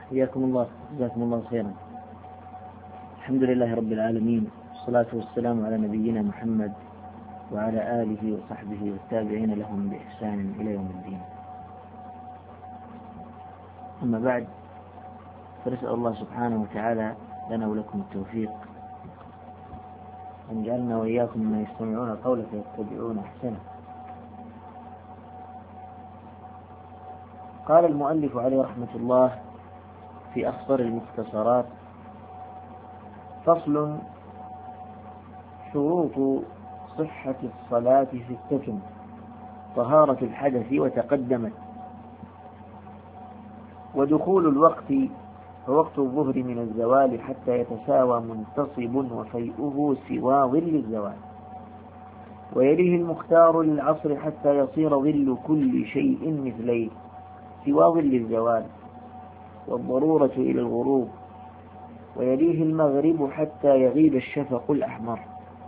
حياكم الله، جزاكم الله خيرا. الحمد لله رب العالمين، والصلاة والسلام على نبينا محمد وعلى آله وصحبه والتابعين لهم بإحسان إلى يوم الدين. أما بعد، فنسأل الله سبحانه وتعالى لنا ولكم التوفيق، أن جعلنا وإياكم ممن يستمعون القول فيتبعون أحسنه. قال المؤلف عليه رحمة الله في أخطر المختصرات: فصل: شروط صحة الصلاة 6: طهارة الحدث وتقدمت، ودخول الوقت فوقت الظهر من الزوال حتى يتساوى منتصب وفيئه سوى ظل الزوال، ويليه المختار للعصر حتى يصير ظل كل شيء مثليه سوى ظل الزوال، والضرورة إلى الغروب، ويليه المغرب حتى يغيب الشفق الأحمر،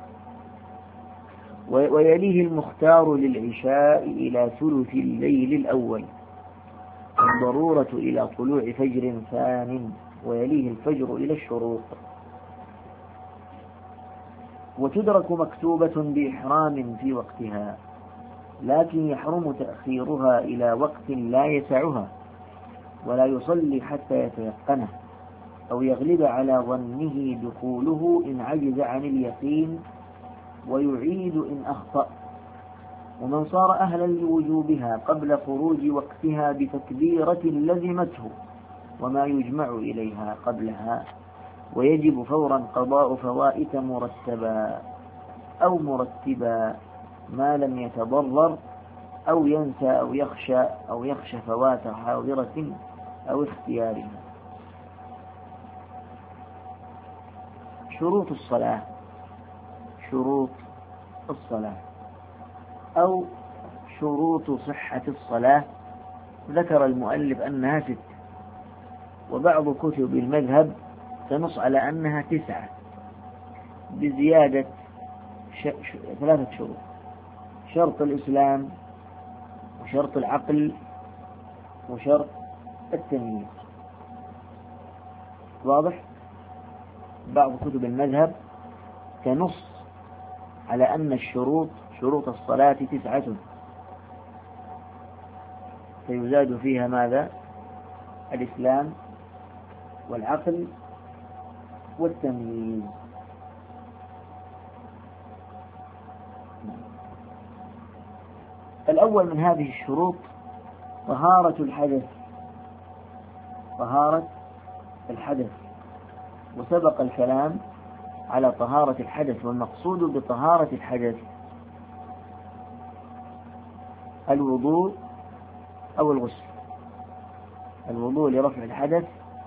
ويليه المختار للعشاء إلى ثلث الليل الأول، والضرورة إلى طلوع فجر ثان، ويليه الفجر إلى الشروق. وتدرك مكتوبة بإحرام في وقتها، لكن يحرم تأخيرها إلى وقت لا يسعها، ولا يصلي حتى يتيقنه أو يغلب على ظنه دخوله إن عجز عن اليقين، ويعيد إن أخطأ. ومن صار أهلا لوجوبها قبل خروج وقتها بتكبيرة لزمته وما يجمع إليها قبلها، ويجب فورا قضاء فوائت مرتبا أو مرتبا ما لم يتضرر أو ينسى أو يخشى فوات حاضرة أو اختيارها. شروط الصلاة: شروط الصلاة أو شروط صحة الصلاة، ذكر المؤلف أنها 6، وبعض كتب المذهب تنص على أنها 9 بزيادة 3 شروط: شرط الإسلام، وشرط العقل، وشرط التمييز. واضح؟ بعض كتب المذهب تنص على أن شروط الصلاة 9، فيزاد فيها ماذا؟ الإسلام والعقل والتمييز. الأول من هذه الشروط طهارة الحدث. طهارة الحدث، وسبق الكلام على طهارة الحدث، والمقصود بطهارة الحدث الوضوء أو الغسل. الوضوء لرفع الحدث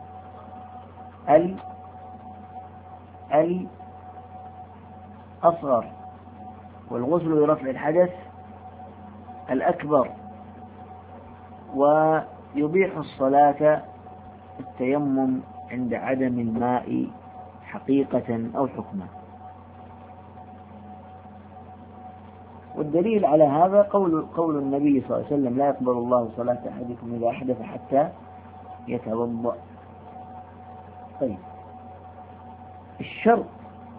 الأصغر، والغسل لرفع الحدث الأكبر. ويبيح الصلاة التيمم عند عدم الماء حقيقة أو حكما. والدليل على هذا قول النبي صلى الله عليه وسلم: لا يقبل الله صلاة أحدكم إذا أحدث حتى يتوضأ. طيب، الشرط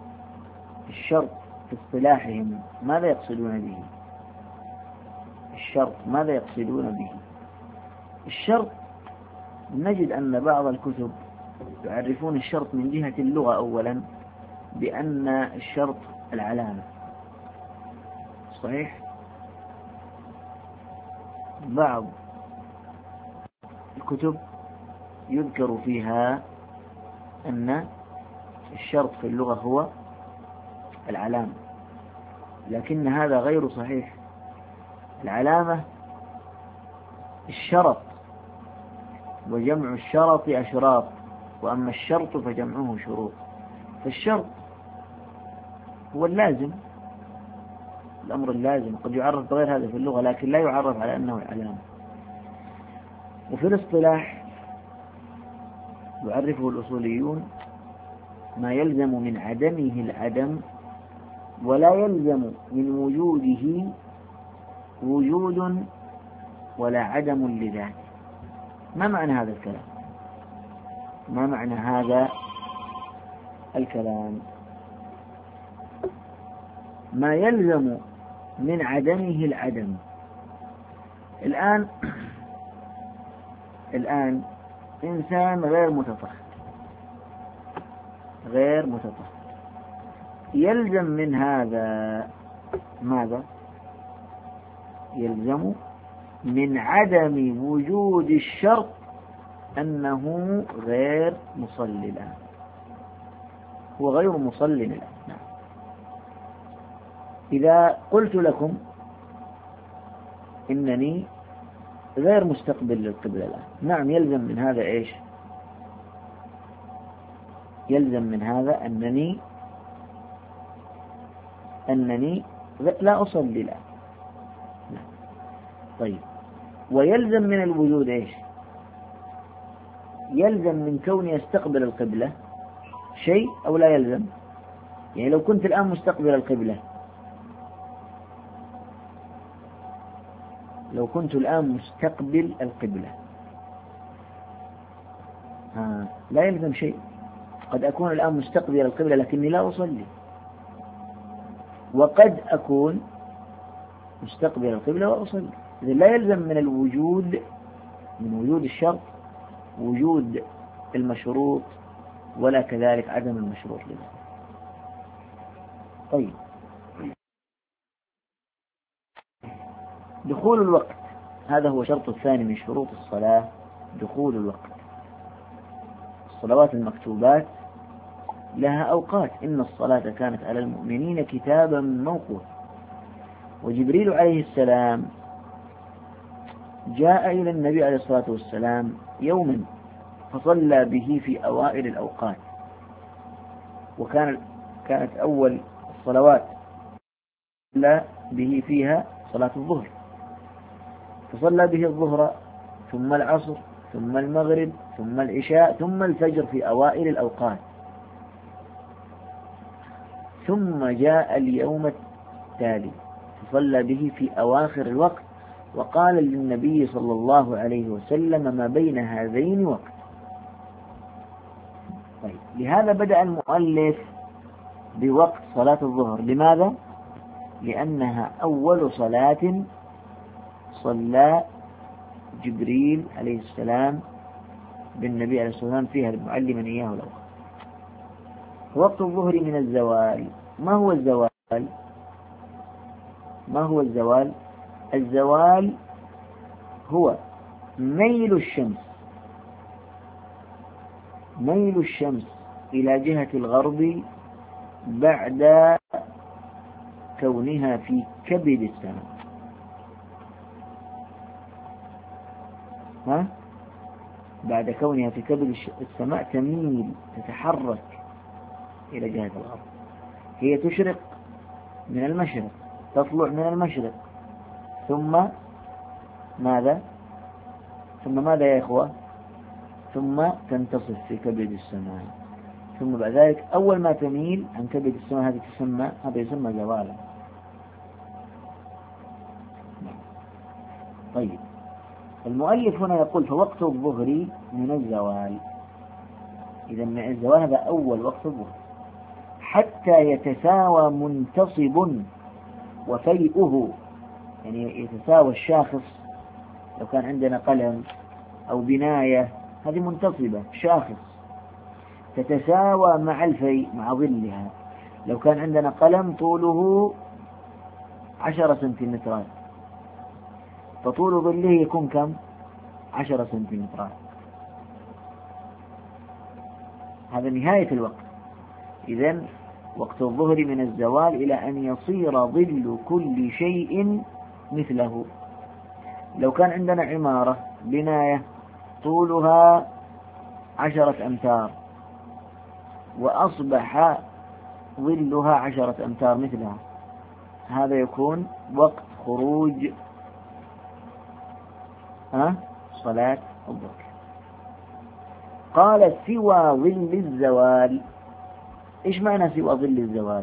في اصطلاحهم ماذا يقصدون به؟ الشرط ماذا يقصدون به؟ الشرط، نجد أن بعض الكتب يعرفون الشرط من جهة اللغة أولا بأن الشرط العلامة. صحيح؟ بعض الكتب يذكر فيها أن الشرط في اللغة هو العلامة، لكن هذا غير صحيح. العلامة الشرط، وجمع الشرط أشراط، وأما الشرط فجمعه شروط. فالشرط هو اللازم، الأمر اللازم، قد يعرف بغير هذا في اللغة، لكن لا يعرف على أنه العلامة. وفي الاصطلاح يعرفه الأصوليون ما يلزم من عدمه العدم، ولا يلزم من وجوده وجود ولا عدم لذاته. ما معنى هذا الكلام؟ ما معنى هذا الكلام؟ ما يلزم من عدمه العدم. الآن إنسان غير متطهر يلزم من هذا ماذا؟ يلزم من عدم وجود الشرط أنه غير مصلي الآن، هو غير مصلي الآن. نعم. إذا قلت لكم إنني غير مستقبل للقبلة الآن، نعم، يلزم من هذا إيش؟ يلزم من هذا أنني لا أصلي الآن. نعم. طيب، ويلزم من الوجود إيش؟ يلزم من كوني أستقبل القبلة شيء أو لا يلزم؟ يعني لو كنت الآن مستقبل القبلة، لا يلزم شيء. قد أكون الآن مستقبل القبلة لكني لا أصلي، وقد أكون مستقبل القبلة وأصلي. إذا لا يلزم من الوجود، من وجود الشرط، وجود المشروط، ولا كذلك عدم المشروط له. طيب، دخول الوقت، هذا هو شرط الثاني من شروط الصلاة، دخول الوقت. الصلوات المكتوبات لها أوقات، إن الصلاة كانت على المؤمنين كتابا موقوتا. وجبريل عليه السلام جاء إلى النبي عليه الصلاة والسلام يوما فصلى به في أوائل الأوقات، كانت أول الصلوات صلى به فيها صلاة الظهر، فصلى به الظهر ثم العصر ثم المغرب ثم العشاء ثم الفجر في أوائل الأوقات. ثم جاء اليوم التالي فصلى به في أواخر الوقت، وقال للنبي صلى الله عليه وسلم: ما بين هذين وقت. طيب، لهذا بدأ المؤلف بوقت صلاة الظهر. لماذا؟ لأنها أول صلاة صلى جبريل عليه السلام بالنبي عليه الصلاة والسلام فيها معلما إياه الأوقات. وقت الظهر من الزوال. ما هو الزوال؟ الزوال هو ميل الشمس إلى جهة الغرب بعد كونها في كبد السماء. بعد كونها في كبد السماء تميل، تتحرك إلى جهة الغرب. هي تشرق من المشرق، تطلع من المشرق، ثم ماذا يا إخوة؟ ثم تنتصف في كبد السماء، ثم بعد ذلك أول ما تميل عن كبد السماء هذا يسمى زوالا. طيب، المؤلف هنا يقول: فوقت الظهر من الزوال. إذا من الزوال هذا أول وقت الظهر، حتى يتساوى منتصب وفيئه، يعني يتساوى الشاخص. لو كان عندنا قلم أو بناية، هذه منتصبة شاخص، تتساوى مع الفيء، مع ظلها. لو كان عندنا قلم طوله 10 سنتيمترات، فطول ظله يكون كم؟ 10 سنتيمترات. هذا نهاية الوقت. إذن وقت الظهر من الزوال إلى أن يصير ظل كل شيء مثله. لو كان عندنا عمارة بناية طولها 10 أمتار وأصبح ظلها 10 أمتار مثلها، هذا يكون وقت خروج صلاة الظهر. قال: سوى ظل الزوال. إيش معنى سوى ظل الزوال؟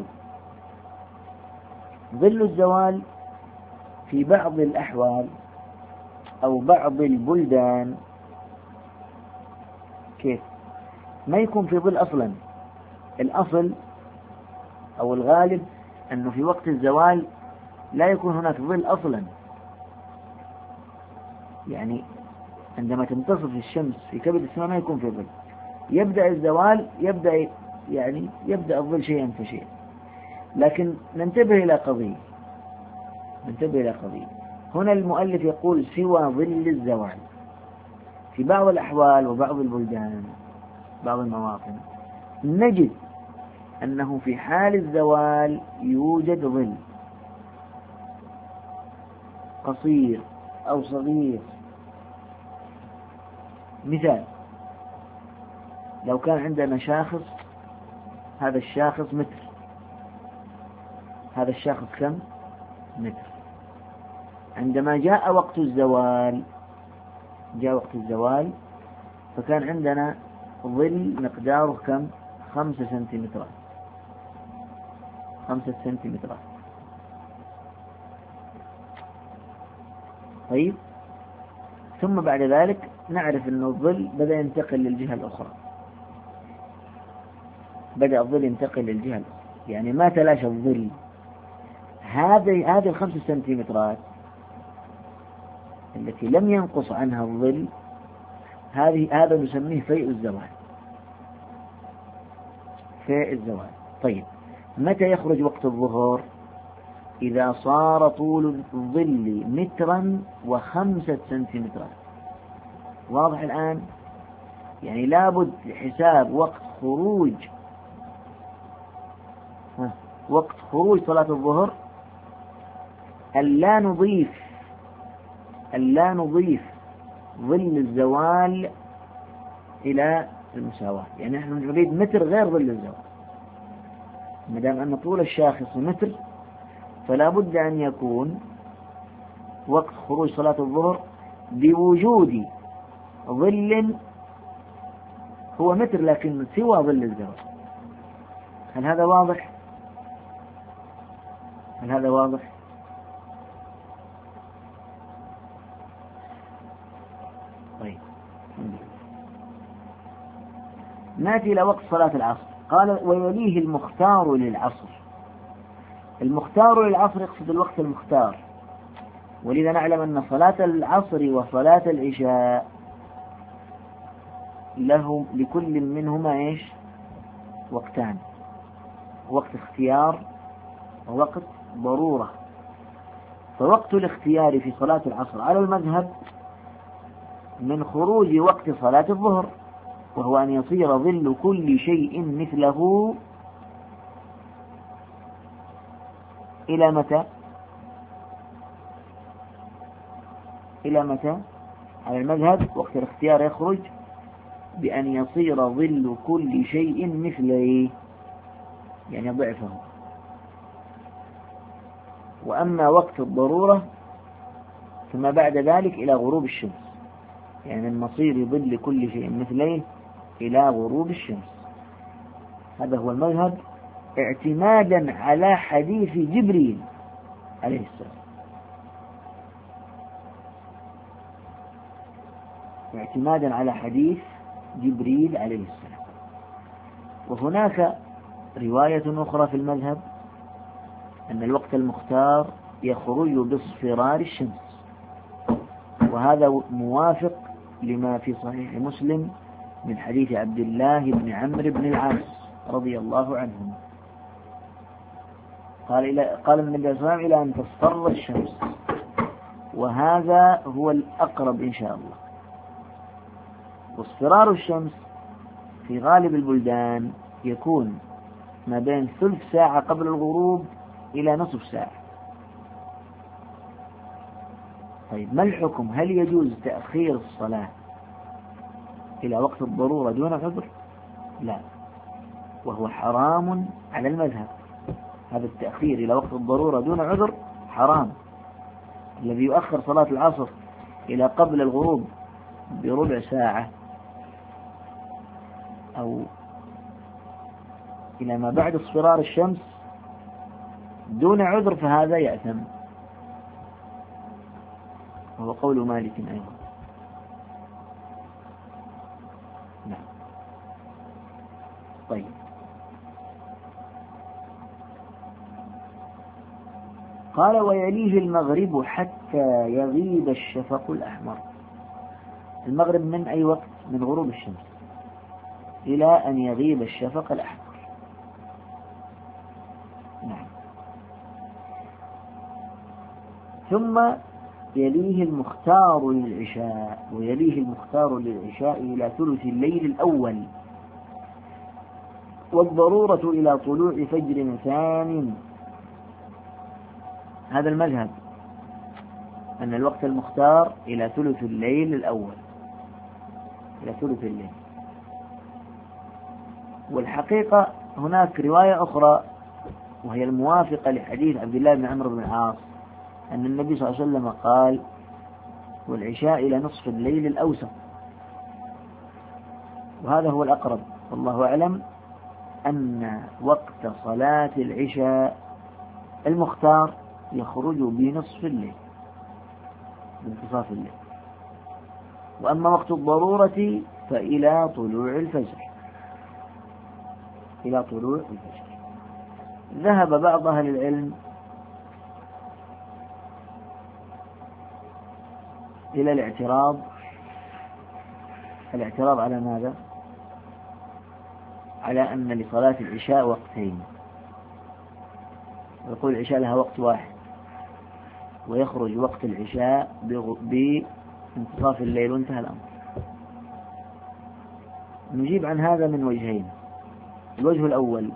ظل الزوال في بعض الأحوال أو بعض البلدان كيف؟ ما يكون في ظل أصلا. الأصل أو الغالب أنه في وقت الزوال لا يكون هناك ظل أصلا، يعني عندما تنتصف الشمس في كبد السماء ما يكون في ظل. يبدأ الزوال، يبدأ الظل شيئا فشيئا. لكن ننتبه إلى قضية. هنا المؤلف يقول سوى ظل الزوال. في بعض الأحوال وبعض البلدان، بعض المواطن، نجد أنه في حال الزوال يوجد ظل قصير أو صغير. مثال: لو كان عندنا شاخص، هذا الشاخص متر، هذا الشاخص كم؟ متر. عندما جاء وقت الزوال فكان عندنا ظل مقداره كم؟ 5 سنتيمترات. 5 سنتيمترات. طيب، ثم بعد ذلك نعرف أن الظل بدأ ينتقل للجهة الأخرى. بدأ الظل ينتقل للجهة الأخرى، يعني ما تلاشى الظل. هذه 5 سنتيمترات التي لم ينقص عنها الظل، هذا نسميه فيء الزوال. طيب، متى يخرج وقت الظهر؟ إذا صار طول الظل 1.5 سنتيمترات. واضح الآن؟ يعني لابد لحساب وقت خروج صلاة الظهر أن لا نضيف ظل الزوال إلى المساواة. يعني نحن نريد متر غير ظل الزوال. ما دام أن طول الشاخص متر، فلا بد أن يكون وقت خروج صلاة الظهر بوجود ظل هو متر لكن سوى ظل الزوال. هل هذا واضح؟ طيب، نأتي إلى وقت صلاة العصر. قال: ويليه المختار للعصر. المختار للعصر يقصد الوقت المختار، ولذا نعلم أن صلاة العصر وصلاة العشاء لكل منهما وقتان: وقت اختيار ووقت ضرورة. فوقت الاختيار في صلاة العصر على المذهب من خروج وقت صلاة الظهر، وهو أن يصير ظل كل شيء مثله إلى متى؟ على المذهب وقت الاختيار يخرج بأن يصير ظل كل شيء مثله، يعني ضعفه. وأما وقت الضرورة ثم بعد ذلك إلى غروب الشمس، يعني من مصير ظل كل شيء مثله إلى غروب الشمس. هذا هو المذهب اعتمادا على حديث جبريل عليه السلام. وهناك رواية أخرى في المذهب أن الوقت المختار يخرج باصفرار الشمس، وهذا موافق لما في صحيح مسلم من حديث عبد الله بن عمرو بن العاص رضي الله عنهما قال النبي صلى الله عليه وسلم: إلى أن تصفر الشمس. وهذا هو الأقرب إن شاء الله. واصفرار الشمس في غالب البلدان يكون ما بين ثلث ساعة قبل الغروب إلى نصف ساعة. طيب، ما الحكم؟ هل يجوز تأخير الصلاة إلى وقت الضرورة دون عذر؟ لا، وهو حرام على المذهب. هذا التأخير إلى وقت الضرورة دون عذر حرام. الذي يؤخر صلاة العصر إلى قبل الغروب بربع ساعة أو إلى ما بعد اصفرار الشمس دون عذر فهذا يأثم، وهو قول مالك أيضا. نعم. قال ويليه المغرب حتى يغيب الشفق الأحمر. المغرب من أي وقت؟ من غروب الشمس إلى أن يغيب الشفق الأحمر. نعم. ثم يليه المختار للعشاء، ويليه المختار للعشاء إلى ثلث الليل الأول، والضرورة إلى طلوع فجر ثان. هذا المذهب أن الوقت المختار إلى ثلث الليل الأول، إلى ثلث الليل. والحقيقة هناك رواية أخرى وهي الموافقة لحديث عبد الله بن عمرو بن العاص أن النبي صلى الله عليه وسلم قال والعشاء إلى نصف الليل الأوسط، وهذا هو الأقرب والله أعلم، أن وقت صلاة العشاء المختار يخرج بنصف الليل، بانتصاف الليل. وأما وقت الضرورة فإلى طلوع الفجر، إلى طلوع الفجر. ذهب بعض أهل العلم إلى الاعتراض على ماذا؟ على أن لصلاة العشاء وقتين، ويقول العشاء لها وقت واحد، ويخرج وقت العشاء بانتصاف الليل وانتهى الأمر. نجيب عن هذا من وجهين. الوجه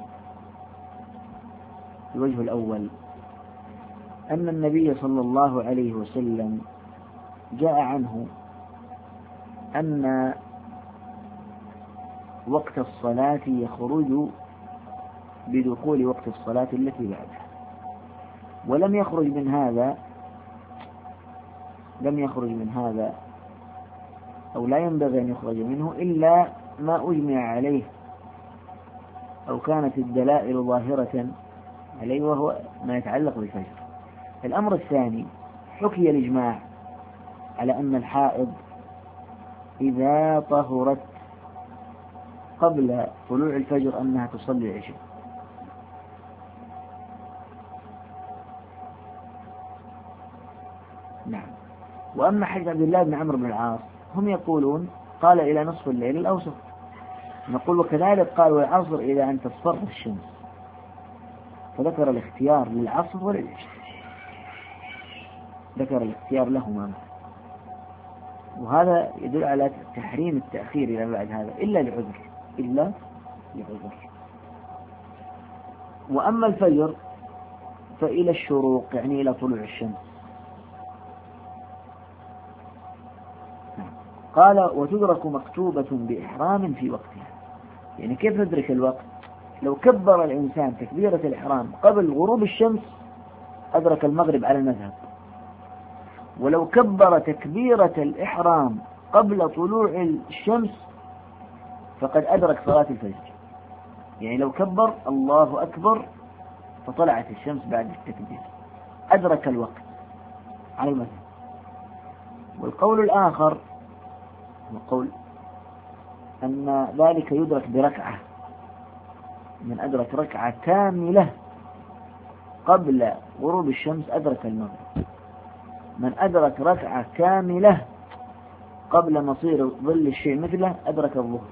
الأول أن النبي صلى الله عليه وسلم جاء عنه أن وقت الصلاة يخرج بدخول وقت الصلاة التي بعدها، ولم يخرج من هذا أو لا ينبغي أن يخرج منه إلا ما أجمع عليه أو كانت الدلائل ظاهرة عليه، وهو ما يتعلق بالفجر. الأمر الثاني، حكي الإجماع على أن الحائض إذا طهرت قبل طلوع الفجر أنها تصلي العشاء. نعم. وأما حديث عبد الله بن عمرو بن العاص هم يقولون قال إلى نصف الليل الأوسط، نقول وكذلك قال والعصر إلى أن تصفر الشمس، فذكر الاختيار للعصر وللعشاء، ذكر الاختيار لهما، وهذا يدل على تحريم التأخير إلى بعد هذا إلا لعذر. وأما الفجر فإلى الشروق، يعني إلى طلوع الشمس. قال وتدرك مكتوبة بإحرام في وقتها. يعني كيف ندرك الوقت؟ لو كبر الإنسان تكبيرة الإحرام قبل غروب الشمس أدرك المغرب على المذهب، ولو كبر تكبيرة الإحرام قبل طلوع الشمس فقد أدرك صلاة الفجر. يعني لو كبر الله أكبر فطلعت الشمس بعد التكبير أدرك الوقت على المذهب. والقول الآخر القول أن ذلك يدرك بركعة، من أدرك ركعة كاملة قبل غروب الشمس أدرك المغرب، من أدرك ركعة كاملة قبل مصير ظل الشيء مثله أدرك الظهر،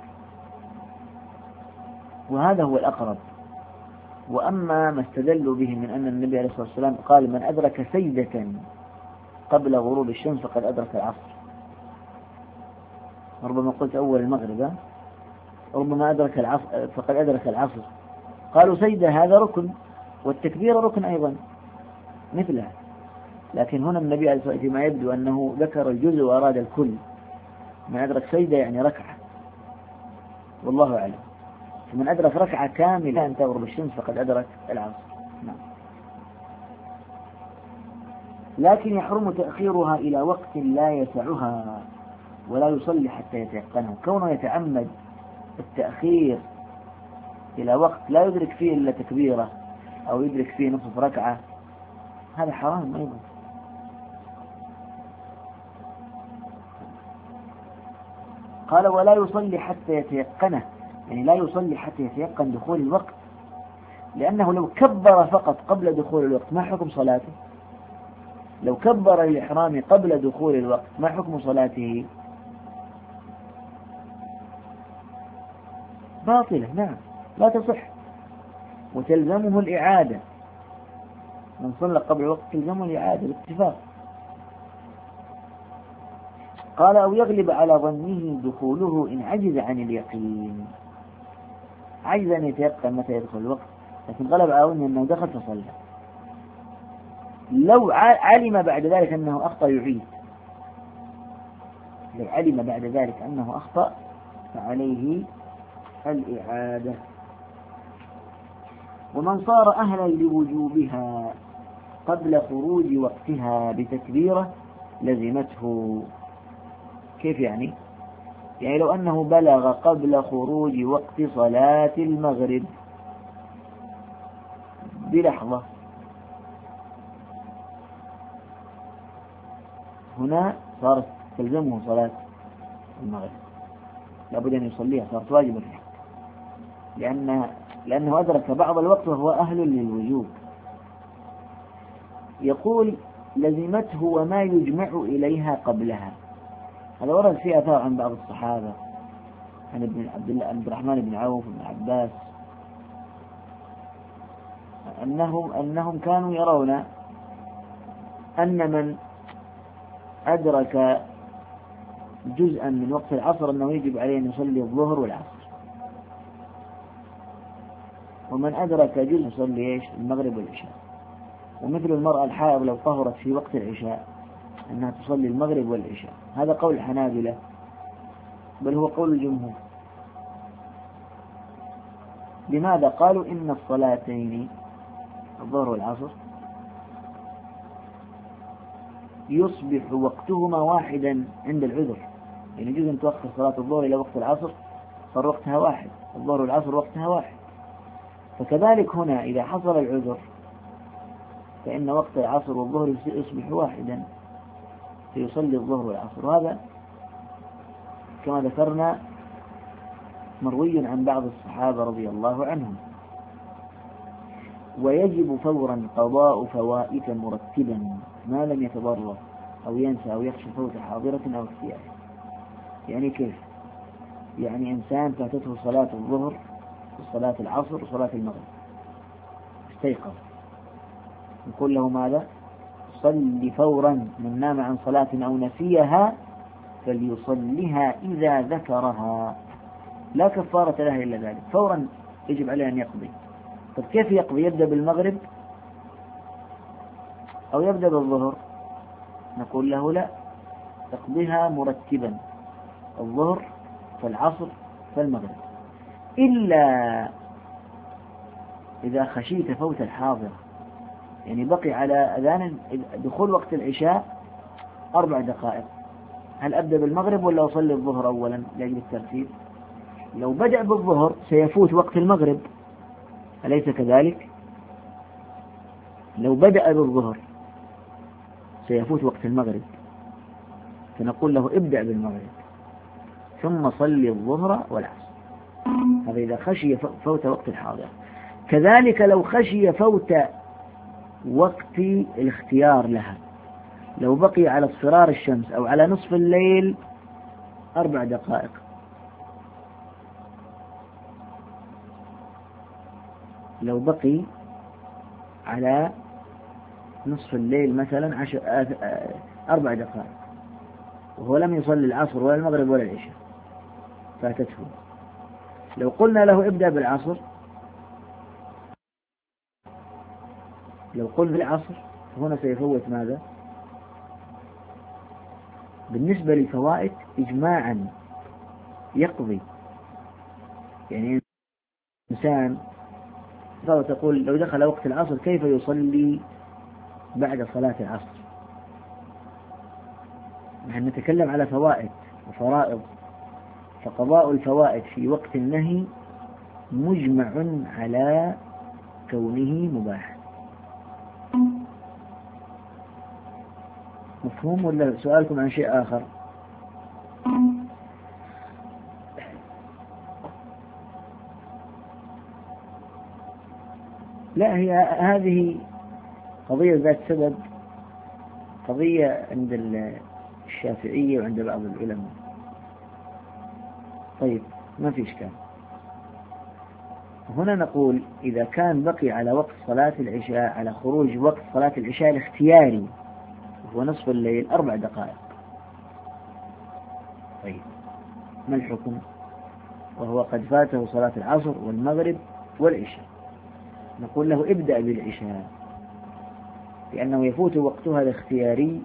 وهذا هو الأقرب. وأما ما استدلوا به من أن النبي عليه الصلاة والسلام قال من أدرك سيدة قبل غروب الشمس فقد أدرك العصر، ربما قلت أول المغرب، ربما أدرك العصر فقد أدرك العصر. قالوا سيدة هذا ركن، والتكبير ركن أيضا مثله، لكن هنا النبي عليه الصلاة والسلام فيما يبدو أنه ذكر الجزء وأراد الكل. من أدرك سيدة يعني ركعة، والله أعلم. فمن أدرك ركعة كاملة أن تغرب الشمس فقد أدرك العصر. نعم. لكن يحرم تأخيرها إلى وقت لا يسعها ولا يصلي حتى يتيقنه. كونه يتعمد التأخير إلى وقت لا يدرك فيه إلا تكبيرة أو يدرك فيه نصف ركعة، هذا حرام أيضا. قال ولا يصلي حتى يتيقنه، يعني لا يصلي حتى يتيقن دخول الوقت، لأنه لو كبر فقط قبل دخول الوقت ما حكم صلاته؟ لو كبر الإحرام قبل دخول الوقت ما حكم صلاته؟ باطلة، نعم، لا تصح، وتلزمه الإعادة. من صلى قبل الوقت تلزمه الإعادة باتفاق. قال أو يغلب على ظنه دخوله إن عجز عن اليقين، عجز أن يتيقن متى يدخل الوقت، لكن غلب على ظنه أنه دخل فصلى. لو علم بعد ذلك أنه أخطأ يعيد، لو علم بعد ذلك أنه أخطأ فعليه الإعادة. ومن صار أهلا لوجوبها قبل خروج وقتها بتكبيرة لزمته. كيف يعني؟ يعني لو أنه بلغ قبل خروج وقت صلاة المغرب بلحظة، هنا صارت تلزمه صلاة المغرب، لابد أن يصليها، صارت واجبة في حقه، لأنه أدرك بعض الوقت وهو أهل للوجوب. يقول لزمته وما يجمع إليها قبلها. هذا ورد فيه آثار عن بعض الصحابة، عن ابن عبد الرحمن بن عوف بن عباس، أنهم كانوا يرون أن من أدرك جزءا من وقت العصر أنه يجب عليه أن يصلي الظهر والعصر، ومن أدرك جزء يصلي المغرب والعشاء. ومثل المرأة الحائض لو طهرت في وقت العشاء أنها تصلي المغرب والعشاء. هذا قول الحنابلة، بل هو قول الجمهور. لماذا؟ قالوا إن الصلاتين الظهر والعصر يصبح وقتهما واحدا عند العذر، يعني يجوز أن تؤخر صلاة الظهر إلى وقت العصر، صار وقتها واحد، الظهر والعصر وقتها واحد. فكذلك هنا إذا حصل العذر فإن وقت العصر والظهر يصبح واحدا، فيصلي الظهر والعصر. وهذا كما ذكرنا مروي عن بعض الصحابة رضي الله عنهم. ويجب فورا قضاء فوائت مرتبا ما لم يتضرر أو ينسى أو يخشى فوت حاضرة أو اختيار. يعني كيف؟ يعني إنسان فاتته صلاة الظهر وصلاة العصر وصلاة المغرب، استيقظ، نقول له ماذا؟ صل فورا، من نام عن صلاة أو نسيها فليصلها إذا ذكرها، لا كفارة لها إلا ذلك، فورا يجب عليه أن يقضي. طب كيف يقضي؟ يبدأ بالمغرب أو يبدأ بالظهر؟ نقول له لا، تقضيها مرتبا، الظهر فالعصر فالمغرب، إلا إذا خشيت فوت الحاضرة، يعني بقي على أذان دخول وقت العشاء 4 دقائق، هل أبدأ بالمغرب ولا أصلي الظهر أولا لأجل الترتيب؟ لو بدأ بالظهر سيفوت وقت المغرب، أليس كذلك؟ لو بدأ بالظهر سيفوت وقت المغرب، فنقول له ابدأ بالمغرب ثم صلي الظهر والعصر. هذا إذا خشي فوت وقت الحاضر. كذلك لو خشي فوت وقت الاختيار لها، لو بقي على اصفرار الشمس أو على نصف الليل 4 دقائق، لو بقي على نصف الليل مثلا 4 دقائق وهو لم يصلي العصر ولا المغرب ولا العشاء فاتته، لو قلنا له ابدأ بالعصر، لو قلنا بالعصر هنا سيفوت ماذا؟ بالنسبة للفوائد إجماعا يقضي. يعني إنسان تقول لو دخل وقت العصر كيف يصلي بعد صلاة العصر؟ نحن نتكلم على فوائد وفرائض، فقضاء الفوائد في وقت النهي مجمع على كونه مباح. مفهوم ولا سؤالكم عن شيء آخر؟ لا، هي هذه قضية ذات سبب قضية عند الشافعية وعند بعض العلماء. طيب ما في إشكال. هنا نقول إذا كان بقي على وقت صلاة العشاء، على خروج وقت صلاة العشاء الاختياري وهو نصف الليل 4 دقائق، طيب ما الحكم وهو قد فاته صلاة العصر والمغرب والعشاء؟ نقول له ابدأ بالعشاء، لأنه يفوت وقتها الاختياري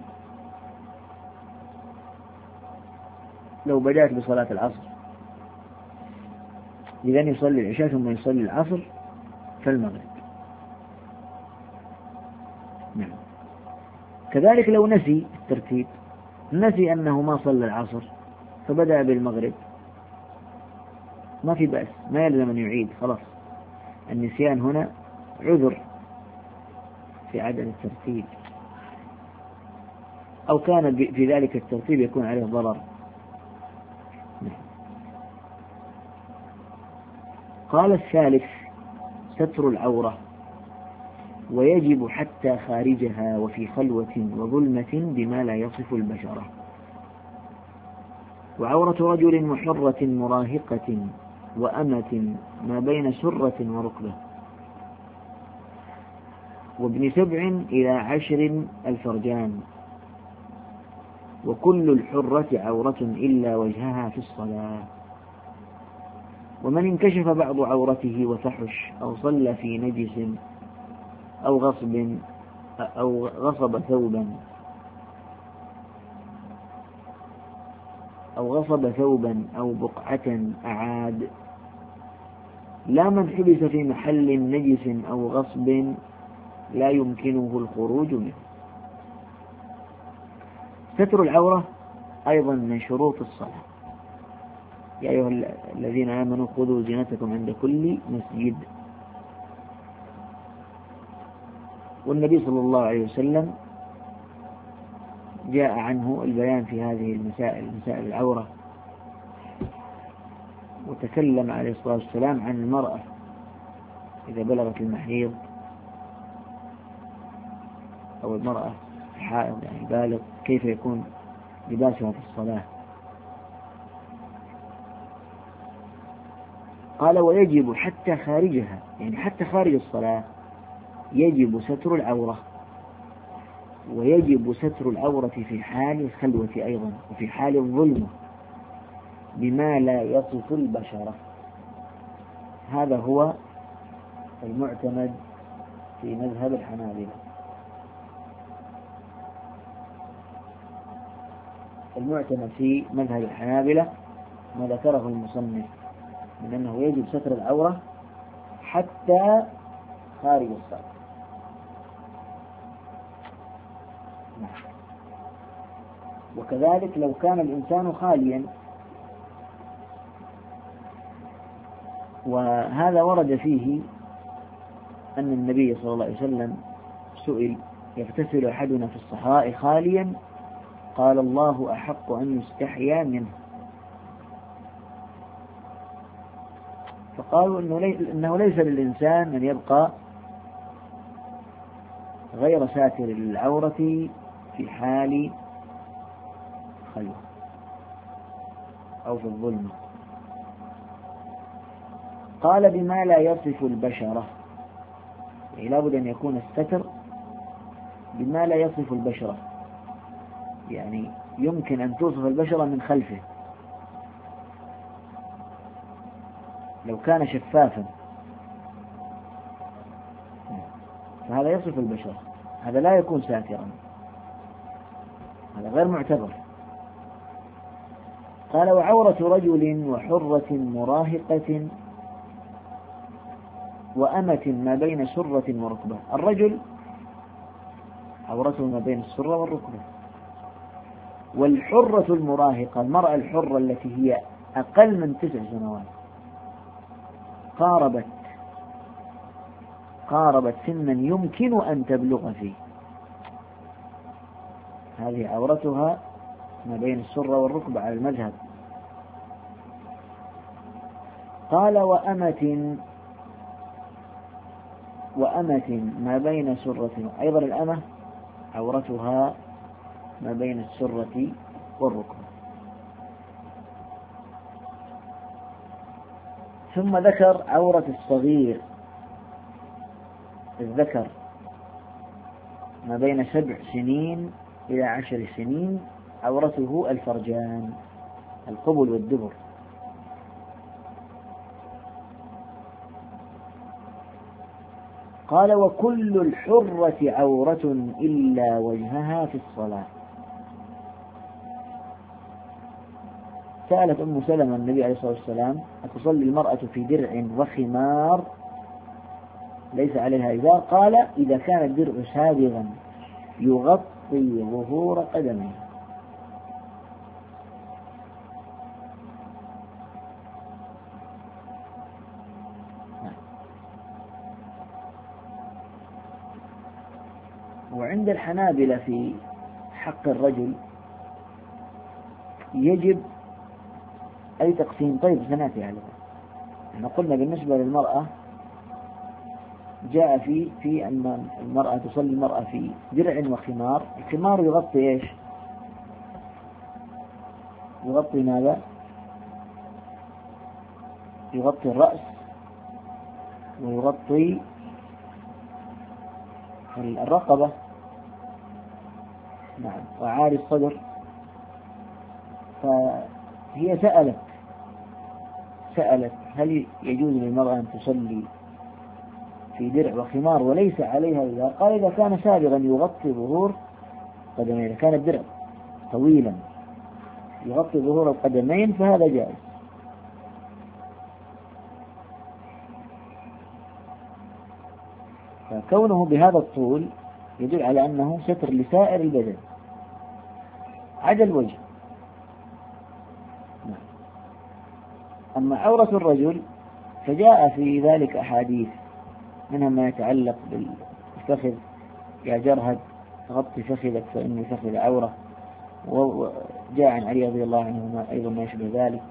لو بدأت بصلاة العصر، إذا يصلي العشاء ثم يصلي العصر فالمغرب. نعم. كذلك لو نسي الترتيب، نسي أنه ما صلى العصر فبدأ بالمغرب، ما في بأس، ما يلزم أن يعيد، خلاص النسيان هنا عذر في عدم الترتيب، أو كان في ذلك الترتيب يكون عليه ضرر. قال الثالث ستر العورة، ويجب حتى خارجها وفي خلوة وظلمة بما لا يصف البشرة. وعورة رجل محرة مراهقة وأمة ما بين سرة وركبة، وابن 7 إلى 10 الفرجان، وكل الحرة عورة إلا وجهها في الصلاة. ومن انكشف بعض عورته وفحش أو صلى في نجس أو غصب ثوبا أو بقعة أعاد، لا من حبس في محل نجس أو غصب لا يمكنه الخروج منه. ستر العورة أيضا من شروط الصلاة. يا أيها الذين آمنوا خذوا زينتكم عند كل مسجد. والنبي صلى الله عليه وسلم جاء عنه البيان في هذه مسائل العورة، وتكلم عليه الصلاة والسلام عن المرأة إذا بلغت المحيض، أو المرأة حائض يعني بالغ، كيف يكون لباسها في الصلاة. قال ويجب حتى خارجها، يعني حتى خارج الصلاة يجب ستر العورة، ويجب ستر العورة في حال الخلوة أيضا، وفي حال الظلمة بما لا يصف البشرة. هذا هو المعتمد في مذهب الحنابلة. المعتمد في مذهب الحنابلة ما ذكره المصنف من أنه يجب ستر العورة حتى خارج الصلاة. وكذلك لو كان الإنسان خاليا، وهذا ورد فيه أن النبي صلى الله عليه وسلم سئل يغتسل أحدنا في الصحراء خاليا؟ قال الله أحق أن يستحيا منه. فقالوا إنه ليس للإنسان أن يبقى غير ساتر العورة في حال خلوة أو في الظلمة. قال بما لا يصف البشرة، يعني لابد أن يكون الستر بما لا يصف البشرة، يعني يمكن أن توصف البشرة من خلفه. لو كان شفافا فهذا يصف البشرة، هذا لا يكون ساترا، هذا غير معتبر. قال وعورة رجل وحرة مراهقة وأمة ما بين سرة وركبة. الرجل عورته ما بين السرة والركبة، والحرة المراهقة المرأة الحرة التي هي أقل من 9 سنوات، قاربت سنا يمكن أن تبلغ فيه، هذه عورتها ما بين السرة والركبة على المذهب. قال وأمة ما بين سرة، أيضا الأمة عورتها ما بين السرة والركبة. ثم ذكر عورة الصغير الذكر ما بين 7 سنين إلى 10 سنين، عورته الفرجان، القبل والدبر. قال: وكل الحرة عورة إلا وجهها في الصلاة. سألت أم سلمة النبي عليه الصلاة والسلام: أتصلي المرأة في درع وخمار ليس عليها إزار؟ قال: إذا كان الدرع سابغا يغطي ظهور قدميه. وعند الحنابلة في حق الرجل يجب أي تقسيم. طيب سنأتي على ذلك. احنا قلنا بالنسبة للمرأة جاء في أن المرأة تصلي المرأة في درع وخمار. الخمار يغطي إيش؟ يغطي ماذا؟ يغطي الرأس ويغطي الرقبة، نعم، وعاري الصدر. فهي سألت هل يجوز للمرأة أن تصلي في درع وخمار وليس عليها إذا؟ قال: إذا كان سابغا يغطي ظهور قدمين، إذا كان الدرع طويلا يغطي ظهور القدمين فهذا جائز. فكونه بهذا الطول يدل على أنه ستر لسائر البدن عدا الوجه. أما عورة الرجل فجاء في ذلك أحاديث، منها ما يتعلق بالفخذ: يا جرهد غطي فخذك فإن الفخذ عورة. وجاء عن علي رضي الله عنه أيضا ما يشبه ذلك.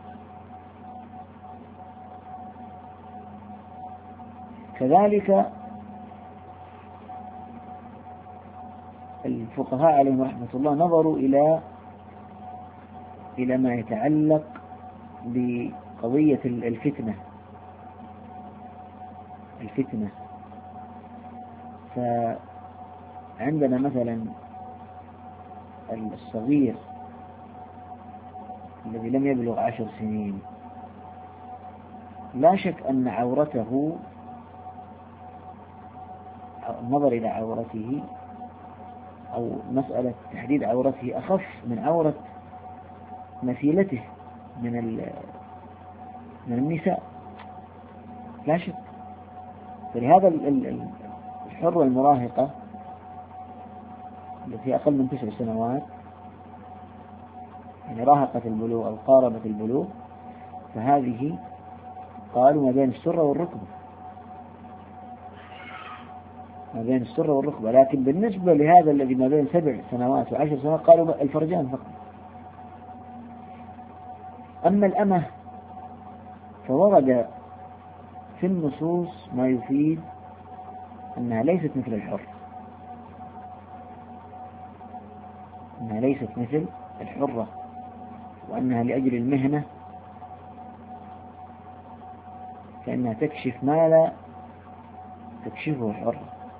كذلك الفقهاء عليهم رحمة الله نظروا إلى ما يتعلق بقضية الفتنة. فعندنا مثلا الصغير الذي لم يبلغ 10 سنين، لا شك أن عورته، النظر إلى عورته أو مسألة تحديد عورته أخف من عورة مثيلته من النساء، لا شك. فلهذا الحرة المراهقة التي أقل من 9 سنوات، يعني راهقت البلوغ أو قاربت البلوغ، فهذه قالوا ما بين السرة والركبة، ما بين السرة والركبة. لكن بالنسبة لهذا الذي ما بين 7 سنوات و10 سنوات قالوا الفرجان فقط. أما الأمة فورد في النصوص ما يفيد أنها ليست مثل الحر، أنها ليست مثل الحرة، وأنها لأجل المهنة فإنها تكشف ما لا تكشفه الحرة،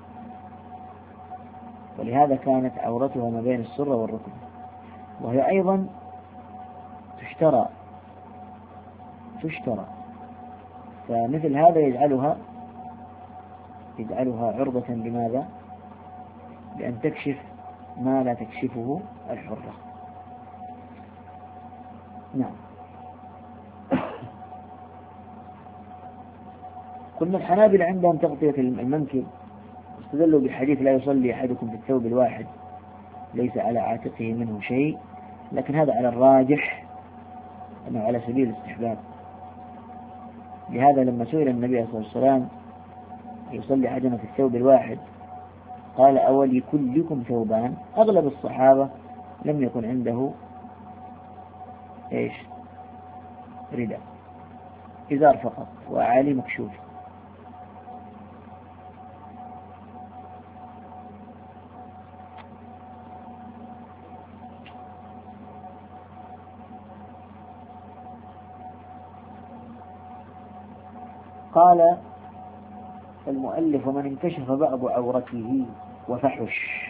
ولهذا كانت عورتها ما بين السرة والركبة. وهي أيضا تشترى، فمثل هذا يجعلها عرضة لماذا؟ لأن تكشف ما لا تكشفه الحرة. نعم. قلنا الحنابلة عندهم تغطية المنكب، استدلوا بحديث: لا يصلي أحدكم في الثوب الواحد ليس على عاتقه منه شيء، لكن هذا على الراجح أنه على سبيل الاستحباب. لهذا لما سئل النبي صلى الله عليه وسلم: يصلي أحدنا في الثوب الواحد؟ قال: أولي كلكم ثوبان؟ أغلب الصحابة لم يكن عنده رداء، إزار فقط وأعالي مكشوف. قال المؤلف: ومن انكشف بعض عورته وفحش.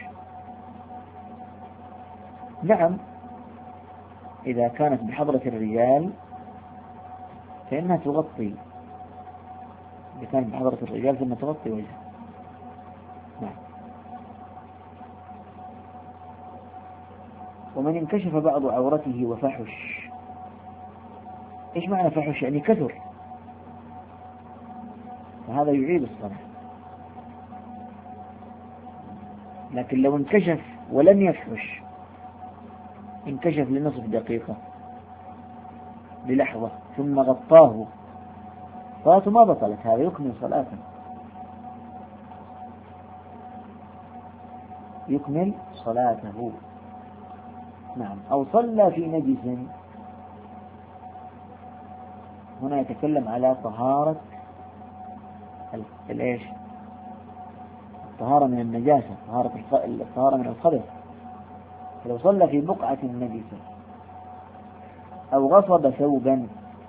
نعم، إذا كانت بحضرة الرجال فإنها تغطي، إذا كانت بحضرة الرجال فإنها تغطي وجهه. نعم. ومن انكشف بعض عورته وفحش، إيش معنى فحش؟ يعني كثر، فهذا يعيد الصلاة. لكن لو انكشف ولم يفحش، انكشف لنصف دقيقة، للحظة، ثم غطاه، صلاته ما بطلت، هذا يكمل صلاته، يكمل صلاته. نعم. أو صلى في نجس، هنا يتكلم على طهارة الإيش؟ الطهارة من النجاسة، الطهارة من الخبث. فلو صلى في بقعة نجسة أو غصب ثوبا،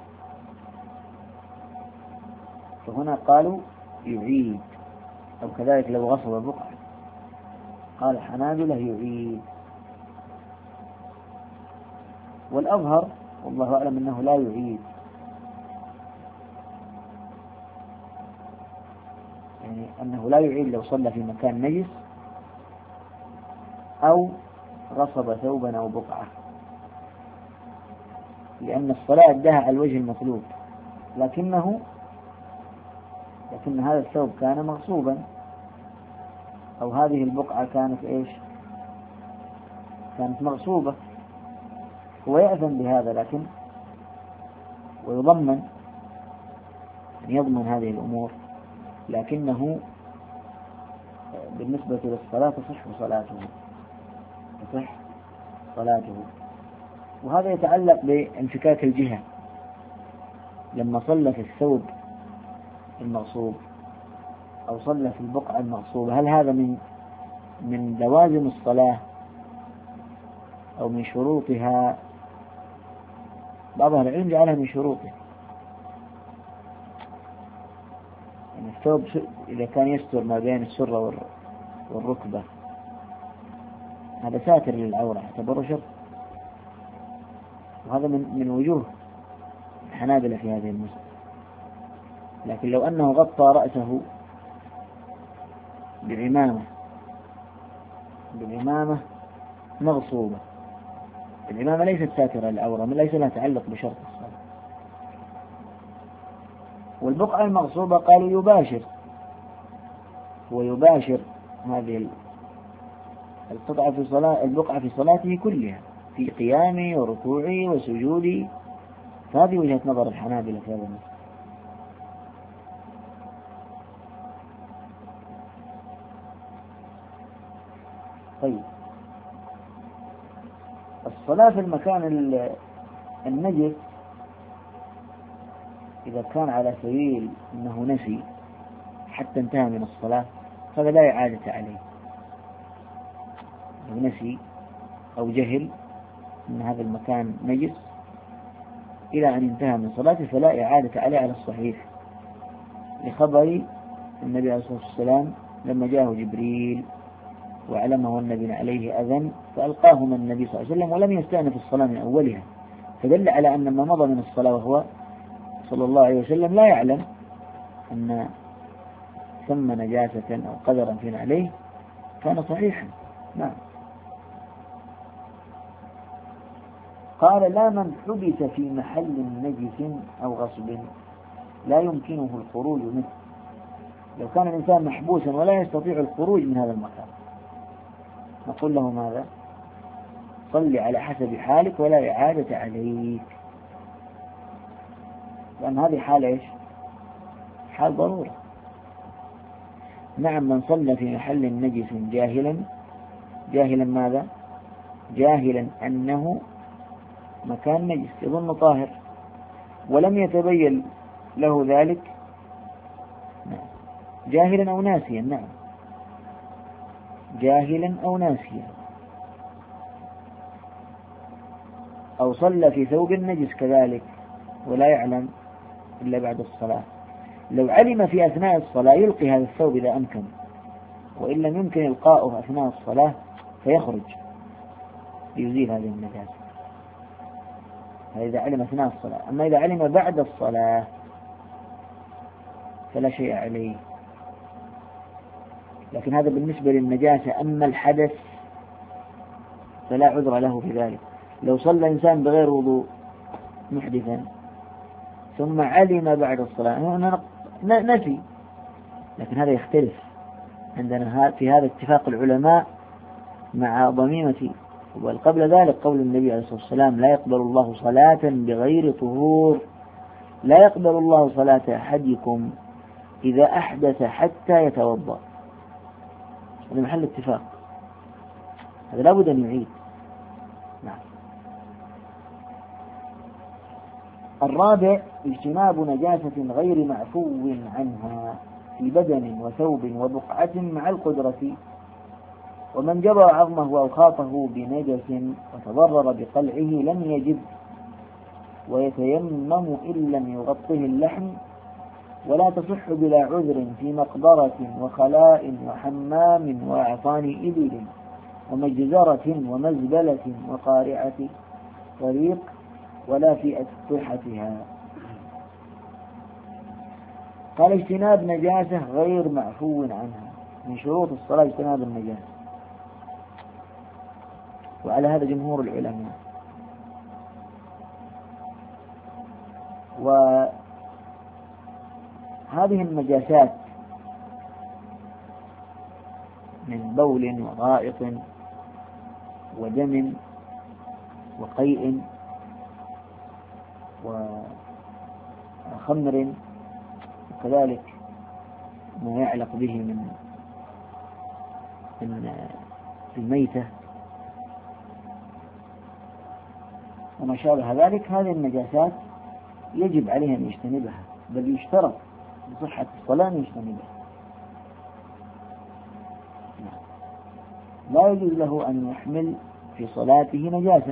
فهنا قالوا يعيد. أو كذلك لو غصب بقعة، قال الحنابلة يعيد. والأظهر والله أعلم أنه لا يعيد، يعني أنه لا يعيد لو صلى في مكان نجس أو غصب ثوبا أو بقعة، لأن الصلاة أداها على الوجه المطلوب، لكن هذا الثوب كان مغصوبا، أو هذه البقعة كانت إيش؟ كانت مغصوبة. هو يأذن بهذا، لكن ويضمن أن يضمن هذه الأمور، لكنه بالنسبة للصلاة تصح صلاته. وهذا يتعلق بانفكاك الجهة. لما صلى في الثوب المغصوب أو صلى في البقعة المغصوبة، هل هذا من لوازم الصلاة أو من شروطها؟ بعض أهل العلم جعلها من شروطه. يعني الثوب إذا كان يستر ما بين السرة والركبة، هذا ساتر للعورة، يعتبر شرط، وهذا من وجوه الحنابلة في هذه المسألة. لكن لو أنه غطى رأسه بعمامة مغصوبة، العمامة ليست ساترة للعورة، ليس لها تعلق بشرط الصلاة. والبقعة المغصوبة قالوا يباشر هذه البقعة في صلاته كلها، في قيامه وركوعه وسجوده. فهذه وجهة نظر الحنابلة في هذا المسألة. طيب، الصلاة في المكان النجس إذا كان على سبيل أنه نسي حتى انتهى من الصلاة، هذا لا إعادة عليه. لو نسي أو جهل أن هذا المكان نجس إلى أن انتهى من صلاته فلا إعادة عليه على الصحيح، لخبر النبي عليه الصلاة والسلام لما جاءه جبريل وعلمه النبي عليه أذن فألقاهما النبي صلى الله عليه وسلم ولم يستأنف الصلاة من أولها، فدل على أن ما مضى من الصلاة وهو صلى الله عليه وسلم لا يعلم أن ثم نجاسة أو قدرا فينا عليه كان صحيحا. نعم. قال: لا من حبس في محل نجس أو غصب لا يمكنه الخروج منه. لو كان الإنسان محبوسا ولا يستطيع الخروج من هذا المكان، نقول له ماذا؟ صل على حسب حالك ولا إعادة عليك، لأن هذه حال إيش؟ حال ضرورة. نعم. من صلى في محل نجس جاهلا ماذا؟ جاهلا أنه مكان نجس، يظن طاهر ولم يتبين له ذلك. نعم. جاهلا أو ناسيا. نعم، جاهلا أو ناسيا. أو صلى في ثوب نجس كذلك ولا يعلم إلا بعد الصلاة، لو علم في أثناء الصلاة يلقي هذا الثوب إذا أمكن، وإن لم يمكن إلقاؤه أثناء الصلاة فيخرج ليزيل هذه النجاسة. هذا إذا علم أثناء الصلاة. أما إذا علم بعد الصلاة فلا شيء عليه. لكن هذا بالنسبة للنجاسة. أما الحدث فلا عذر له في ذلك. لو صلى إنسان بغير وضوء محدثا ثم علم بعد الصلاة نسي، لكن هذا يختلف عندنا في هذا اتفاق العلماء مع ضميمة. وقبل ذلك قول النبي عليه الصلاة والسلام: لا يقبل الله صلاة بغير طهور، لا يقبل الله صلاة أحدكم إذا أحدث حتى يتوضأ. هذا محل اتفاق، هذا لابد أن يعيد. نعم. الرابع: اجتناب نجاسة غير معفو عنها في بدن وثوب وبقعة مع القدرة. ومن جبر عظمه أو خاطه بنجس وتضرر بقلعه لم يجب، ويتيمم إن لم يغطه اللحم، ولا تصح بلا عذر في مقبرة وخلاء وحمام وأعطان إبل ومجزرة ومزبلة وقارعة طريق، ولا في أسطحتها. قال: اجتناب نجاسة غير معفو عنها. من شروط الصلاة اجتناب النجاسة، وعلى هذا جمهور العلماء. وهذه النجاسات من بول وغائط ودم وقيء وخمر، وكذلك ما يعلق به من الميتة وما شابه ذلك. هذه النجاسات يجب عليه أن يجتنبها، بل يشترط بصحة الصلاة أن يجتنبها. لا يجوز له أن يحمل في صلاته نجاسة،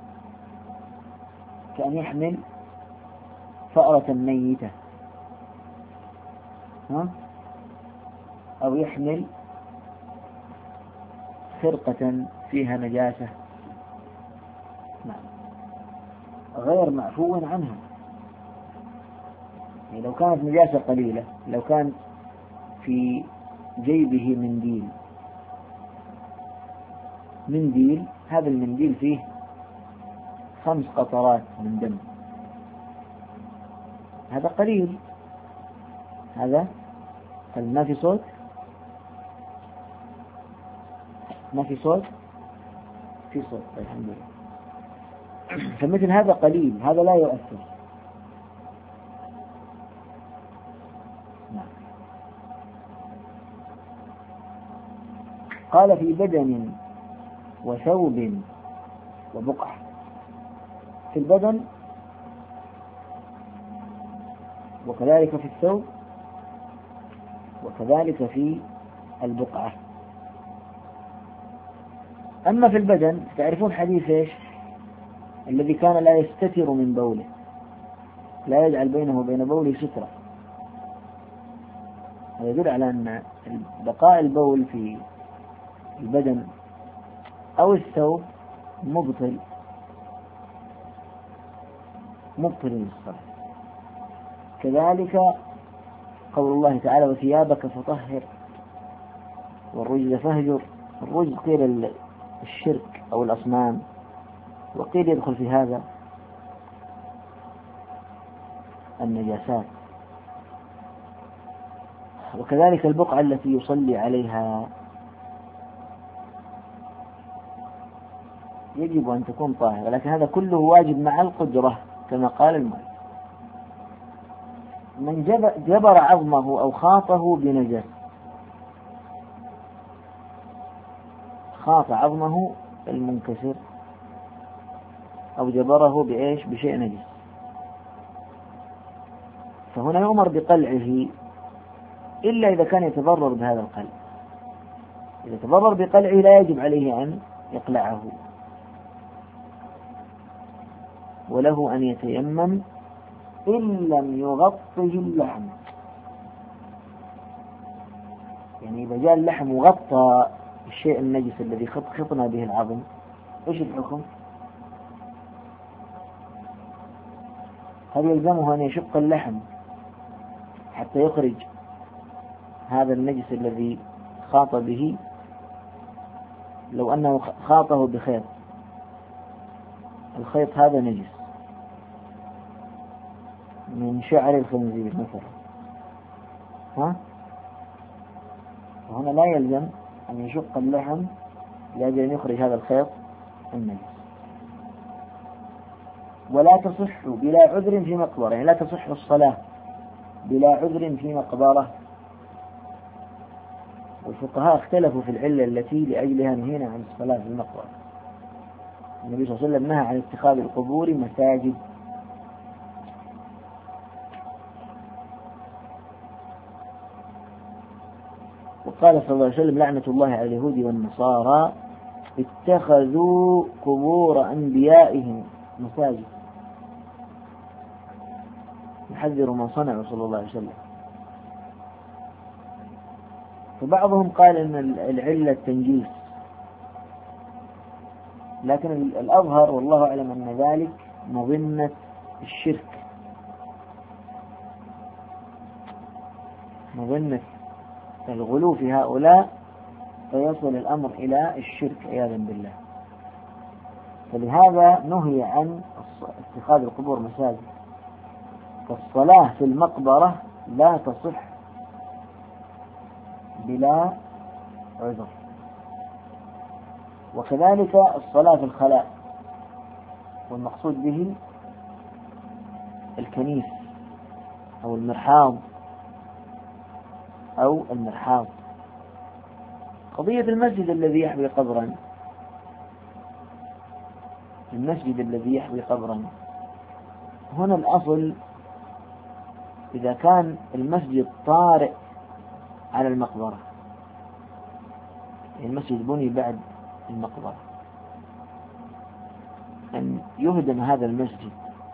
كأن يحمل فأرة ميتة أو يحمل خرقة فيها نجاسة غير معفو عنها. يعني لو كانت نجاسة قليلة، لو كان في جيبه منديل، هذا المنديل فيه 5 قطرات من دم، هذا قليل، هذا ما في صوت، ما في صوت، في صوت، الحمد لله. فمثل هذا قليل، هذا لا يؤثر. قال: في بدن وثوب وبقعة. في البدن وكذلك في الثوب وكذلك في البقعة. أما في البدن تعرفون حديث إيش؟ الذي كان لا يستتر من بوله، لا يجعل بينه وبين بوله سترة. هذا يدل على أن بقاء البول في البدن أو الثوب مبطل للصلاة. كذلك قول الله تعالى: وثيابك فطهر والرجز فاهجر. الرجز قيل الشرك أو الأصنام، وقيل يدخل في هذا النجاسات. وكذلك البقعة التي يصلي عليها يجب أن تكون طاهرة، لكن هذا كله واجب مع القدرة كما قال المؤلف. من جبر عظمه أو خاطه بنجس، خاط عظمه المنكسر أو جبره بإيش؟ بشيء نجس، فهنا يؤمر بقلعه إلا إذا كان يتضرر بهذا القلع. إذا تضرر بقلعه لا يجب عليه أن يقلعه، وله أن يتيمم إن لم يغطه اللحم. يعني إذا جاء اللحم وغطى الشيء النجس الذي خطنا به العظم، إيش الحكم؟ هل يلزمه أن يشق اللحم حتى يخرج هذا النجس الذي خاط به؟ لو أنه خاطه بخيط، الخيط هذا نجس من شعر الخنزير مثلا، وهنا لا يلزم أن يشق اللحم لأجل أن يخرج هذا الخيط النجس. ولا تصح بلا عذر في مقبرة، يعني لا تصح الصلاة بلا عذر في مقبرة. والفقهاء اختلفوا في العلة التي لأجلها نهينا عن الصلاة في المقبرة. النبي صلى الله عليه وسلم نهى عن اتخاذ القبور مساجد. وقال صلى الله عليه وسلم: لعنة الله على اليهود والنصارى اتخذوا قبور أنبيائهم مساجد. يحذر ما صنعوا صلى الله عليه وسلم. فبعضهم قال إن العلة التنجيس، لكن الأظهر والله أعلم أن ذلك مظنة الشرك، مظنة الغلو في هؤلاء، فيصل الأمر إلى الشرك عياذا بالله. فلهذا نهي عن اتخاذ القبور مساجد. فالصلاة في المقبرة لا تصح بلا عذر. وكذلك الصلاة في الخلاء، والمقصود به الكنيس أو المرحاض أو المرحاض. قضية المسجد الذي يحوي قبرا، المسجد الذي يحوي قبرا، هنا الأصل إذا كان المسجد طارئ على المقبرة، المسجد بني بعد المقبرة، أن يهدم هذا المسجد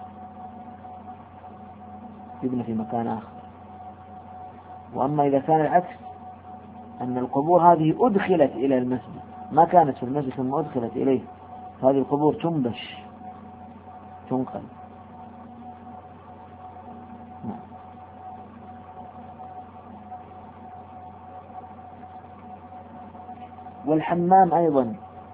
يبنى في مكان آخر. وأما إذا كان العكس، أن القبور هذه أدخلت إلى المسجد، ما كانت في المسجد ثم أدخلت إليه، هذه القبور تنبش تنقل. والحمام أيضا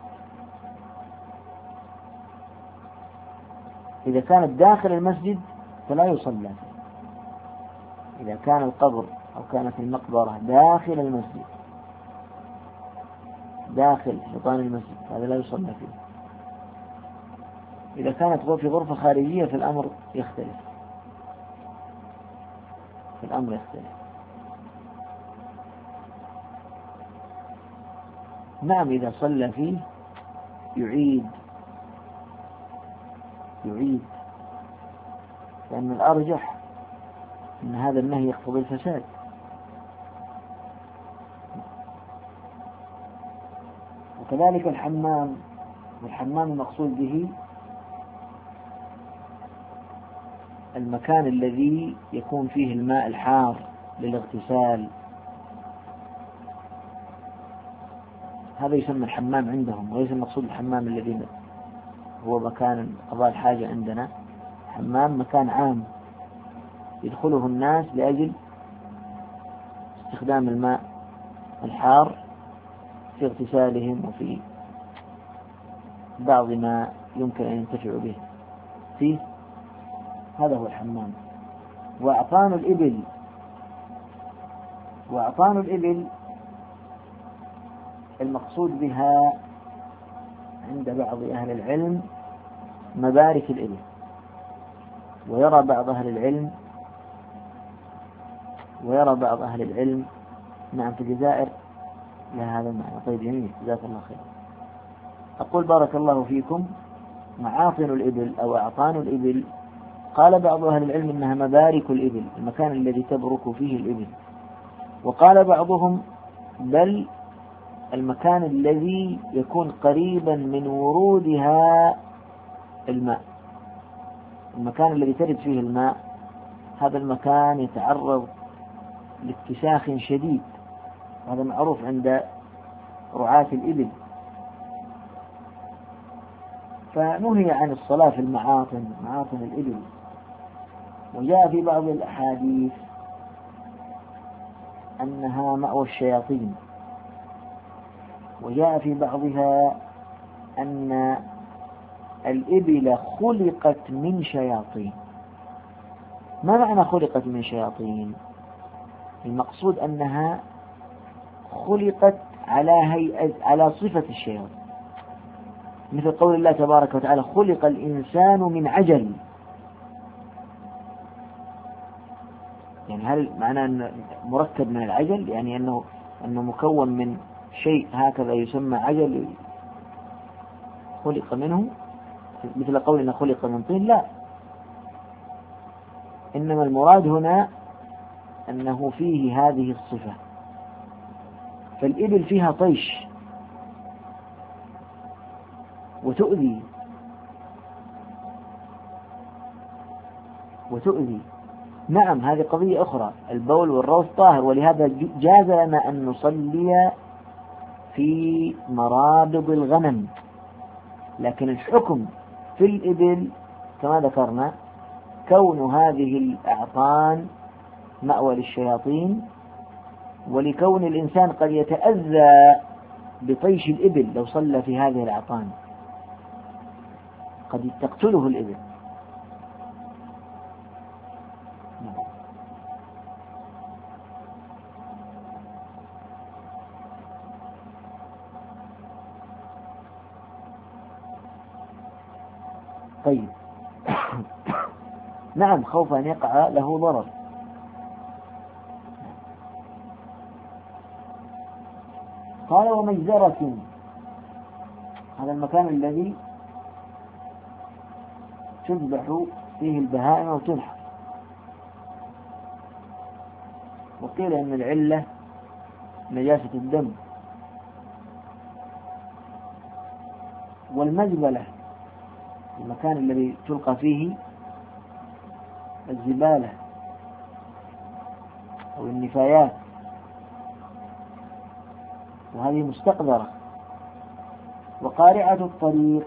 إذا كانت داخل المسجد فلا يصلى فيه. إذا كان القبر أو كانت المقبرة داخل المسجد، داخل حيطان المسجد، هذا لا يصلى فيه. إذا كانت في غرفة خارجية فالأمر يختلف، نعم إذا صلى فيه يعيد، لأن الأرجح أن هذا النهي يقتضي الفساد. وكذلك الحمام، والحمام المقصود به المكان الذي يكون فيه الماء الحار للاغتسال، هذا يسمى الحمام عندهم، وليس المقصود الحمام الذي هو مكان قضاء الحاجة عندنا. حمام مكان عام يدخله الناس لأجل استخدام الماء الحار في اغتسالهم وفي بعض ما يمكن أن ينتفعوا به فيه، هذا هو الحمام. وأعطان الإبل المقصود بها عند بعض أهل العلم مبارك الإبل، ويرى بعض أهل العلم نعم في الجزائر لهذا المعنى. طيب جميل، جزاك الله خير. أقول بارك الله فيكم، معاطن الإبل أو أعطان الإبل، قال بعض أهل العلم إنها مبارك الإبل، المكان الذي تبرك فيه الإبل. وقال بعضهم بل المكان الذي يكون قريبا من ورودها الماء، المكان الذي ترد فيه الماء، هذا المكان يتعرض لاتساخ شديد هذا معروف عند رعاة الإبل. فنهي عن الصلاة في معاطن الإبل. وجاء في بعض الأحاديث أنها مأوى الشياطين، وجاء في بعضها أن الإبل خلقت من شياطين. ما معنى خلقت من شياطين؟ المقصود أنها خلقت على صفة الشياطين، مثل قول الله تبارك وتعالى: خلق الإنسان من عجل. يعني هل معناه أنه مركب من العجل، يعني أنه مكون من شيء هكذا يسمى عجل خلق منه، مثل قولنا خلق من طين؟ لا، إنما المراد هنا أنه فيه هذه الصفة. فالإبل فيها طيش وتؤذي نعم، هذه قضية أخرى. البول والروث طاهر، ولهذا جاز لنا أن نصلي في مرابض الغنم. لكن الحكم في الإبل كما ذكرنا كون هذه الأعطان مأوى للشياطين، ولكون الإنسان قد يتأذى بطيش الإبل لو صلى في هذه الأعطان، قد تقتله الإبل. طيب. نعم، خوف أن يقع له ضرر. قال: ومجزرة، هذا المكان الذي تذبح فيه البهائم وتنحر. وقيل أن العلة نجاسة الدم. والمزبلة المكان الذي تلقى فيه الزبالة أو النفايات، وهذه مستقذرة. وقارعة الطريق،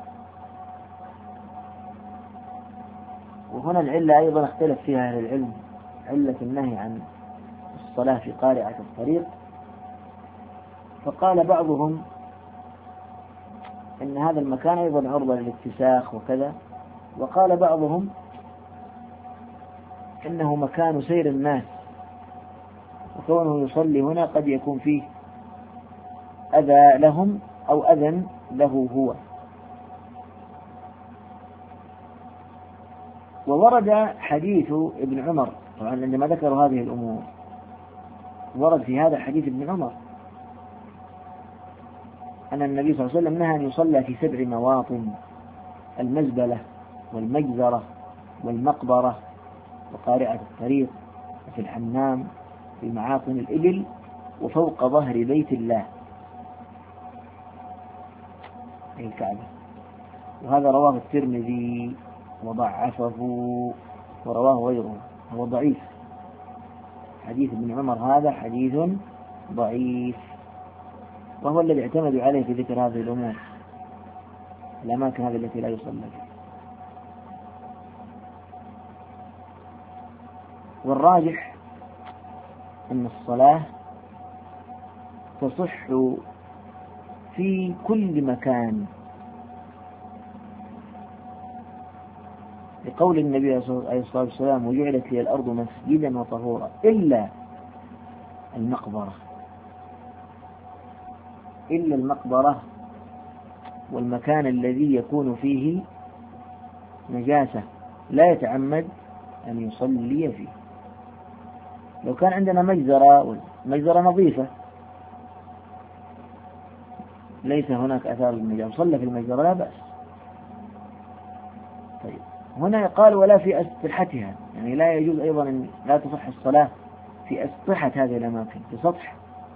وهنا العلة أيضا اختلف فيها أهل العلم، علة النهي عن الصلاة في قارعة الطريق. فقال بعضهم إن هذا المكان أيضا عرضة للاتساخ وكذا، وقال بعضهم إنه مكان سير الناس، وكونه يصلي هنا قد يكون فيه أذى لهم أو أذى له هو. وورد حديث ابن عمر، طبعا عندما ذكروا هذه الأمور ورد في هذا حديث ابن عمر أن النبي صلى الله عليه وسلم نهى أن يصلى في 7 مواطن: المزبلة والمجزرة والمقبرة وقارعة الطريق، وفي الحمام، في معاطن الإبل، وفوق ظهر بيت الله أي الكعبة. وهذا رواه الترمذي وضعفه، ورواه غيره، هو ضعيف. حديث ابن عمر هذا حديث ضعيف، وهو الذي اعتمدوا عليه في ذكر هذه الأمور، الأماكن هذه التي لا يصلى فيها. والراجح أن الصلاة تصح في كل مكان، لقول النبي عليه الصلاة والسلام: وجعلت لي الأرض مسجدا وطهورا إلا المقبرة والمكان الذي يكون فيه نجاسة لا يتعمد أن يصلي فيه. لو كان عندنا مجزرة نظيفة ليس هناك أثار النجاسة صلى في المجزرة لا بأس. طيب، هنا قال: ولا في أسطحتها، يعني لا يجوز أيضا أن لا تصح الصلاة في أسطحة هذه الأماكن، في سطح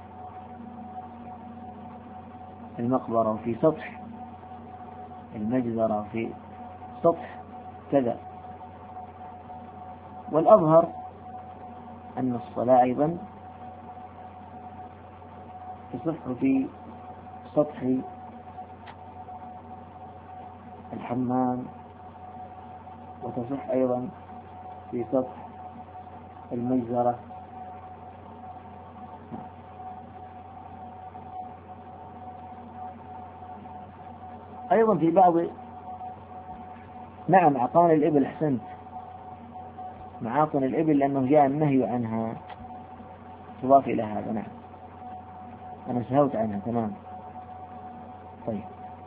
المقبرة وفي سطح المجزرة وفي سطح كذا. والأظهر أن الصلاة أيضا تصح في سطح الحمام، وتصح أيضا في سطح المجزرة. أيضا في بعض، نعم، أعطان الإبل، أحسنت، معاطن الإبل، لأنه جاء النهي عنها، تضاف إلى هذا. نعم، أنا سهوت عنها، تمام. طيب،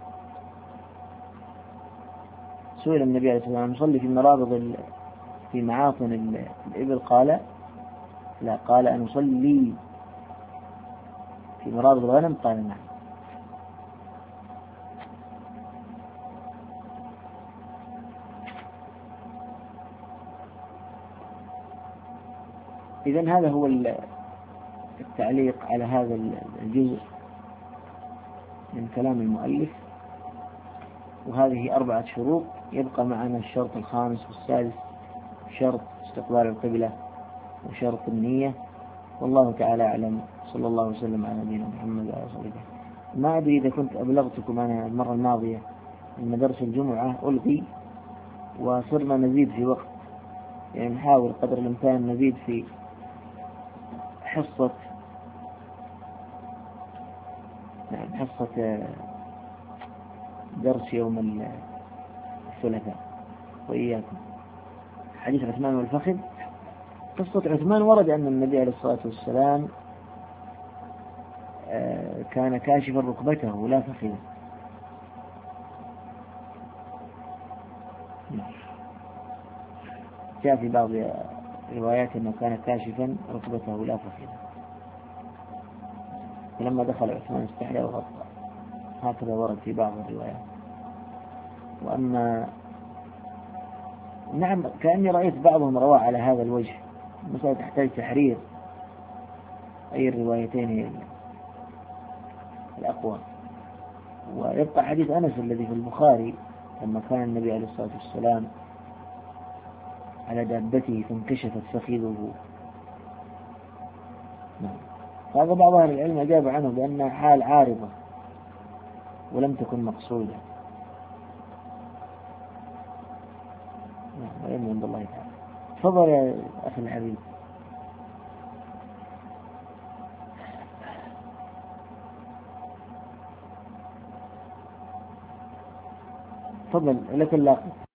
سئل النبي عليه الصلاة والسلام نصلي في مرابض في معاطن الإبل؟ قال لا. قال أن نصلي في مرابض الغنم؟ قال نعم. إذن هذا هو التعليق على هذا الجزء من كلام المؤلف. وهذه 4 شروط. يبقى معنا الشرط الخامس والسادس، شرط استقبال القبلة وشرط النية. والله تعالى أعلم. صلى الله وسلم على نبينا محمد وعلى آله وصحبه. ما أدري إذا كنت أبلغتكم أنا المرة الماضية أن درس الجمعة ألغي، وصرنا نزيد في وقت، يعني نحاول قدر الإمكان نزيد في حصة درس يوم الثلاثاء. وإياكم حديث عثمان والفخذ. قصة عثمان ورد أن النبي عليه الصلاة والسلام كان كاشفا ركبته لا فخذه. جاء في بعض الروايات أنه كان كاشفا ركبته لا فخذه، فلما دخل عثمان استحيا وغطى. هكذا ورد في بعض الروايات. وأما نعم، كأني رأيت بعضهم رواه على هذا الوجه. المسألة تحتاج تحرير أي الروايتين الأقوى. ويبقى حديث أنس الذي في البخاري لما كان النبي عليه الصلاة والسلام على دابته فانكشفت فخذه. نعم. هذا بعض أهل العلم أجاب عنه بأنها حال عارضة ولم تكن مقصودة. نعم، والعلم عند الله تعالى. تفضل يا أخي الحبيب. تفضل، لك اللقب.